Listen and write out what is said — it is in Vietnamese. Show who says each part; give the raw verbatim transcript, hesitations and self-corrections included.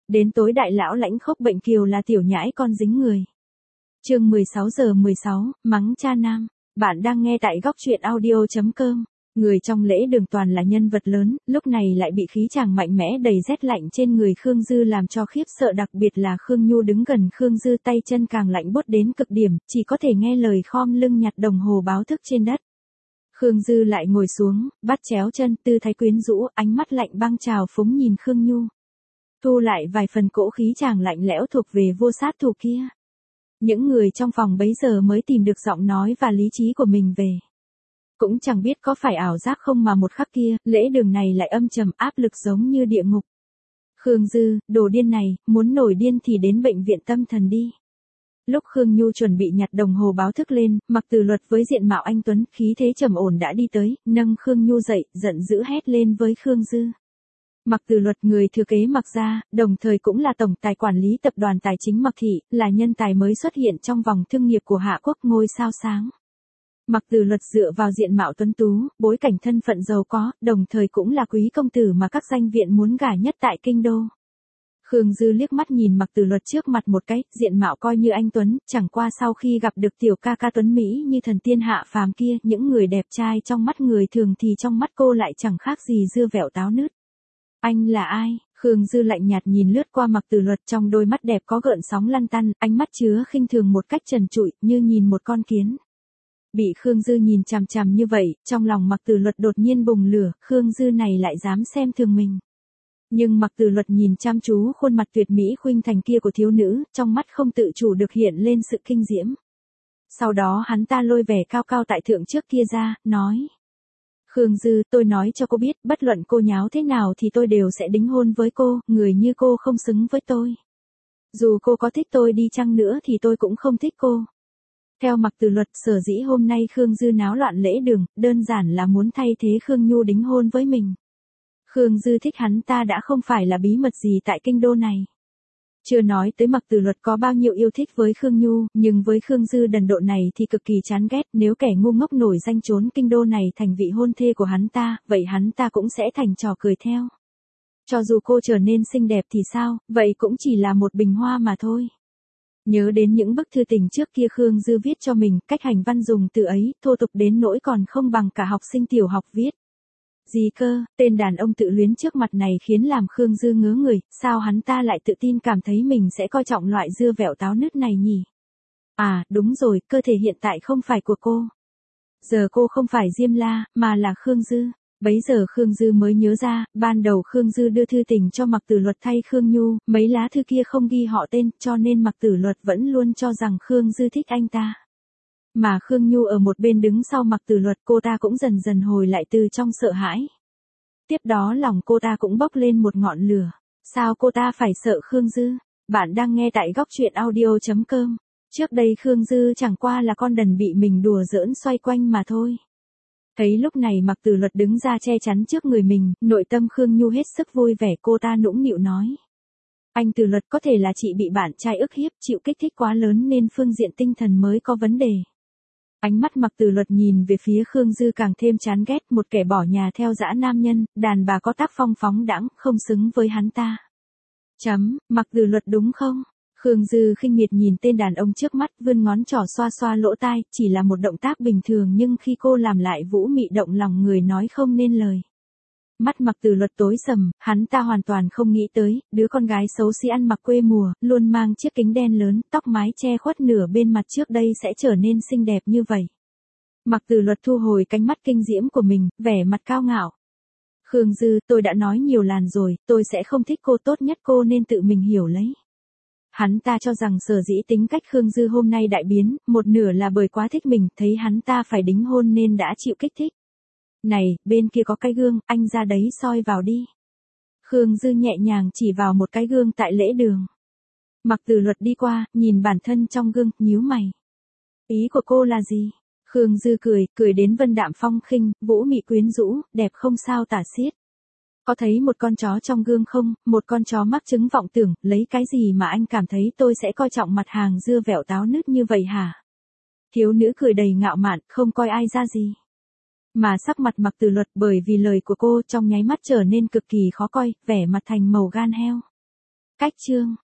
Speaker 1: Đến tối đại lão lãnh khốc bệnh kiều là tiểu nhãi con dính người. Chương mười sáu giờ mười sáu, mắng cha nam. Bạn đang nghe tại góc truyện audio chấm com. Người trong lễ đường toàn là nhân vật lớn, lúc này lại bị khí chàng mạnh mẽ đầy rét lạnh trên người Khương Dư làm cho khiếp sợ, đặc biệt là Khương Nhu đứng gần Khương Dư tay chân càng lạnh buốt đến cực điểm, chỉ có thể nghe lời khom lưng nhặt đồng hồ báo thức trên đất. Khương Dư lại ngồi xuống, bắt chéo chân, tư thái quyến rũ, ánh mắt lạnh băng trào phúng nhìn Khương Nhu. Thu lại vài phần cỗ khí chàng lạnh lẽo thuộc về vô sát thủ kia. Những người trong phòng bấy giờ mới tìm được giọng nói và lý trí của mình về. Cũng chẳng biết có phải ảo giác không mà một khắc kia, lễ đường này lại âm trầm áp lực giống như địa ngục. Khương Dư, đồ điên này, muốn nổi điên thì đến bệnh viện tâm thần đi. Lúc Khương Nhu chuẩn bị nhặt đồng hồ báo thức lên, Mặc Tử Luật với diện mạo anh tuấn, khí thế trầm ổn đã đi tới, nâng Khương Nhu dậy, giận dữ hét lên với Khương Dư. Mặc Tử Luật, người thừa kế Mặc gia, đồng thời cũng là tổng tài quản lý tập đoàn tài chính Mặc thị, là nhân tài mới xuất hiện trong vòng thương nghiệp của Hạ Quốc, ngôi sao sáng. Mặc Tử Luật dựa vào diện mạo tuấn tú, bối cảnh thân phận giàu có, đồng thời cũng là quý công tử mà các danh viện muốn gả nhất tại kinh đô. Khương Dư liếc mắt nhìn Mặc Tử Luật trước mặt một cái, diện mạo coi như anh tuấn, chẳng qua sau khi gặp được tiểu ca ca tuấn Mỹ như thần tiên hạ phàm kia, những người đẹp trai trong mắt người thường thì trong mắt cô lại chẳng khác gì dưa vẹo táo nứt. Anh là ai? Khương Dư lạnh nhạt nhìn lướt qua Mặc Tử Luật, trong đôi mắt đẹp có gợn sóng lăn tăn, ánh mắt chứa khinh thường một cách trần trụi, như nhìn một con kiến. Bị Khương Dư nhìn chằm chằm như vậy, trong lòng Mặc Tử Luật đột nhiên bùng lửa, Khương Dư này lại dám xem thường mình. Nhưng Mặc Tử Luật nhìn chăm chú khuôn mặt tuyệt mỹ khuynh thành kia của thiếu nữ, trong mắt không tự chủ được hiện lên sự kinh diễm. Sau đó hắn ta lôi vẻ cao cao tại thượng trước kia ra, nói. Khương Dư, tôi nói cho cô biết, bất luận cô nháo thế nào thì tôi đều sẽ đính hôn với cô, người như cô không xứng với tôi. Dù cô có thích tôi đi chăng nữa thì tôi cũng không thích cô. Theo Mặc Tử Luật, sở dĩ hôm nay Khương Dư náo loạn lễ đường, đơn giản là muốn thay thế Khương Nhu đính hôn với mình. Khương Dư thích hắn ta đã không phải là bí mật gì tại kinh đô này. Chưa nói tới Mặc Tử Luật có bao nhiêu yêu thích với Khương Nhu, nhưng với Khương Dư đần độn này thì cực kỳ chán ghét, nếu kẻ ngu ngốc nổi danh trốn kinh đô này thành vị hôn thê của hắn ta, vậy hắn ta cũng sẽ thành trò cười theo. Cho dù cô trở nên xinh đẹp thì sao, vậy cũng chỉ là một bình hoa mà thôi. Nhớ đến những bức thư tình trước kia Khương Dư viết cho mình, cách hành văn dùng từ ấy, thô tục đến nỗi còn không bằng cả học sinh tiểu học viết. Gì cơ, tên đàn ông tự luyến trước mặt này khiến làm Khương Dư ngớ người, sao hắn ta lại tự tin cảm thấy mình sẽ coi trọng loại dưa vẹo táo nứt này nhỉ? À, đúng rồi, cơ thể hiện tại không phải của cô. Giờ cô không phải Diêm La, mà là Khương Dư. Bấy giờ Khương Dư mới nhớ ra, ban đầu Khương Dư đưa thư tình cho Mặc Tử Luật thay Khương Nhu, mấy lá thư kia không ghi họ tên, cho nên Mặc Tử Luật vẫn luôn cho rằng Khương Dư thích anh ta. Mà Khương Nhu ở một bên đứng sau Mặc Tử Luật, cô ta cũng dần dần hồi lại từ trong sợ hãi. Tiếp đó lòng cô ta cũng bốc lên một ngọn lửa. Sao cô ta phải sợ Khương Dư? Bạn đang nghe tại góc truyện audio chấm com. Trước đây Khương Dư chẳng qua là con đần bị mình đùa giỡn xoay quanh mà thôi. Thấy lúc này Mặc Tử Luật đứng ra che chắn trước người mình, nội tâm Khương Nhu hết sức vui vẻ, cô ta nũng nịu nói. Anh Tử Luật, có thể là chị bị bạn trai ức hiếp, chịu kích thích quá lớn nên phương diện tinh thần mới có vấn đề. Ánh mắt Mặc Tử Luật nhìn về phía Khương Dư càng thêm chán ghét, một kẻ bỏ nhà theo dã nam nhân, đàn bà có tác phong phóng đãng, không xứng với hắn ta. Chấm, Mặc Tử Luật đúng không? Khương Dư khinh miệt nhìn tên đàn ông trước mắt, vươn ngón trỏ xoa xoa lỗ tai, chỉ là một động tác bình thường nhưng khi cô làm lại vũ mị động lòng người nói không nên lời. Mắt Mặc Tử Luật tối sầm, hắn ta hoàn toàn không nghĩ tới, đứa con gái xấu xí ăn mặc quê mùa, luôn mang chiếc kính đen lớn, tóc mái che khuất nửa bên mặt trước đây sẽ trở nên xinh đẹp như vậy. Mặc Tử Luật thu hồi cánh mắt kinh diễm của mình, vẻ mặt cao ngạo. Khương Dư, tôi đã nói nhiều lần rồi, tôi sẽ không thích cô, tốt nhất cô nên tự mình hiểu lấy. Hắn ta cho rằng sở dĩ tính cách Khương Dư hôm nay đại biến, một nửa là bởi quá thích mình, thấy hắn ta phải đính hôn nên đã chịu kích thích. Này, bên kia có cái gương, anh ra đấy soi vào đi. Khương Dư nhẹ nhàng chỉ vào một cái gương tại lễ đường. Mặc Tử Luật đi qua, nhìn bản thân trong gương, nhíu mày. Ý của cô là gì? Khương Dư cười, cười đến vân đạm phong khinh, vũ mị quyến rũ, đẹp không sao tả xiết. Có thấy một con chó trong gương không, một con chó mắc chứng vọng tưởng, lấy cái gì mà anh cảm thấy tôi sẽ coi trọng mặt hàng dưa vẹo táo nứt như vậy hả? Thiếu nữ cười đầy ngạo mạn, không coi ai ra gì. Mà sắc mặt Mặc Tử Luật bởi vì lời của cô trong nháy mắt trở nên cực kỳ khó coi, vẻ mặt thành màu gan heo. Cách chương